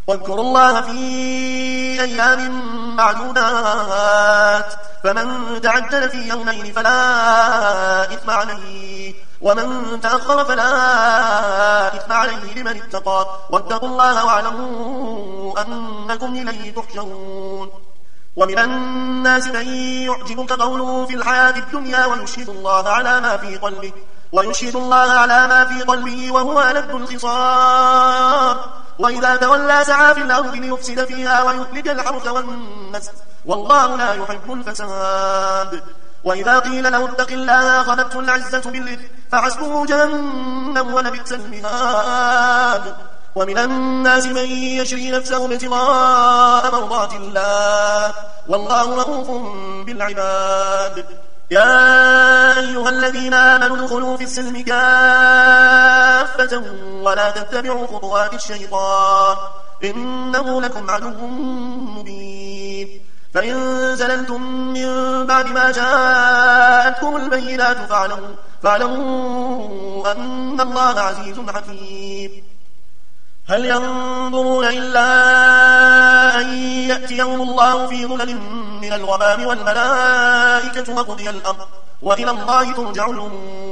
واذكروا الله في أيام معدودات فمن تعجل في يومين فلا إثم عليه ومن تأخر فلا إثم عليه لمن اتقى واتقوا الله واعلموا أنكم إليه تحشرون. ومن الناس من يعجبك قوله في الحياة الدنيا ويشهد الله على ما في قلبه وهو ألد الخصام وإذا تولى سعى في الأرض ليفسد فيها ويهلك الحرث والنسل والله لا يحب الفساد. وإذا قيل له اتق الله أخذته العزة بالإثم فحسبه جهنم ولبئس المهاد. ومن الناس من يشري نفسه ابتغاء مرضات الله والله رؤوف بالعباد. يا أيها الذين آمنوا ادخلوا في السلم كافة ولا تتبعوا خطوات الشيطان إنه لكم عدو مبين. فإن زللتم من بعد ما جاءتكم البينات فاعلموا أن الله عزيز حكيم. هل ينظرون إلا أن يأتيهم الله في ظلل من الغمام والملائكة وقضي الأمر وإلى الله ترجع الأمور.